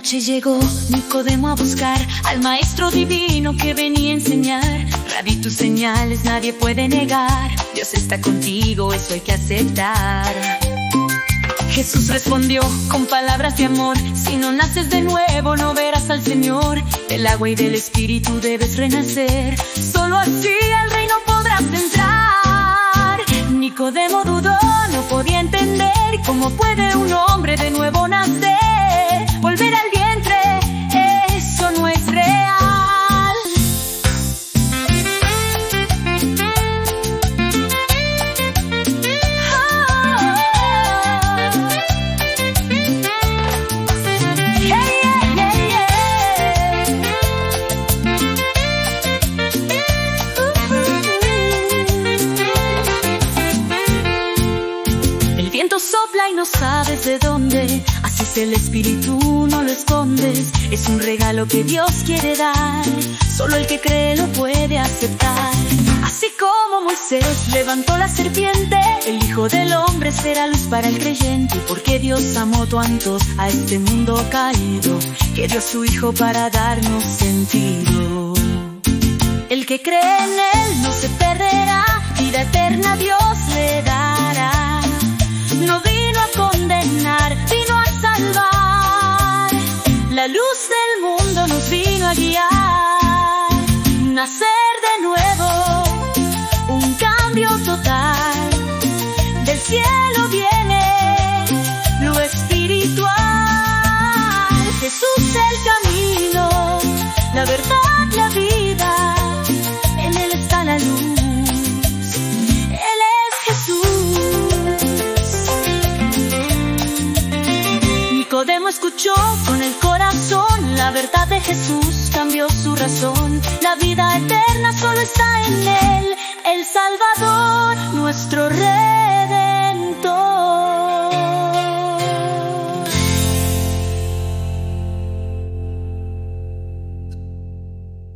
noche llegó Nicodemo a buscar al maestro divino que venía a enseñar. Rabí, tus señales nadie puede negar. Dios está contigo, eso hay que aceptar. Jesús respondió con palabras de amor: si no naces de nuevo no verás al Señor. Del agua y del Espíritu debes renacer, solo así al reino podrás entrar. Nicodemo dudó, no podía entender cómo puede un hombre de nuevo nacer. Volver al vientre, eso no es real. El viento sopla y no sabes de dónde. Así es el Espíritu, no lo escondes. Es un regalo que Dios quiere dar, solo el que cree lo puede aceptar. Así como Moisés levantó la serpiente, el Hijo del Hombre será luz para el creyente. Porque Dios amó tanto a este mundo caído, que dio su Hijo para darnos sentido. El que cree en Él no se perderá, vida eterna Dios le dará. No vino a condenar, vino a salvar. La luz del mundo nos vino a guiar. Nacer de nuevo, un cambio total. Del cielo viene lo espiritual. Jesús el camino, la verdad, la vida. En Él está la luz. Él es Jesús. Nicodemo escuchó con el corazón la verdad de Jesús, cambió su razón. La vida eterna solo está en Él, el Salvador, nuestro Rey.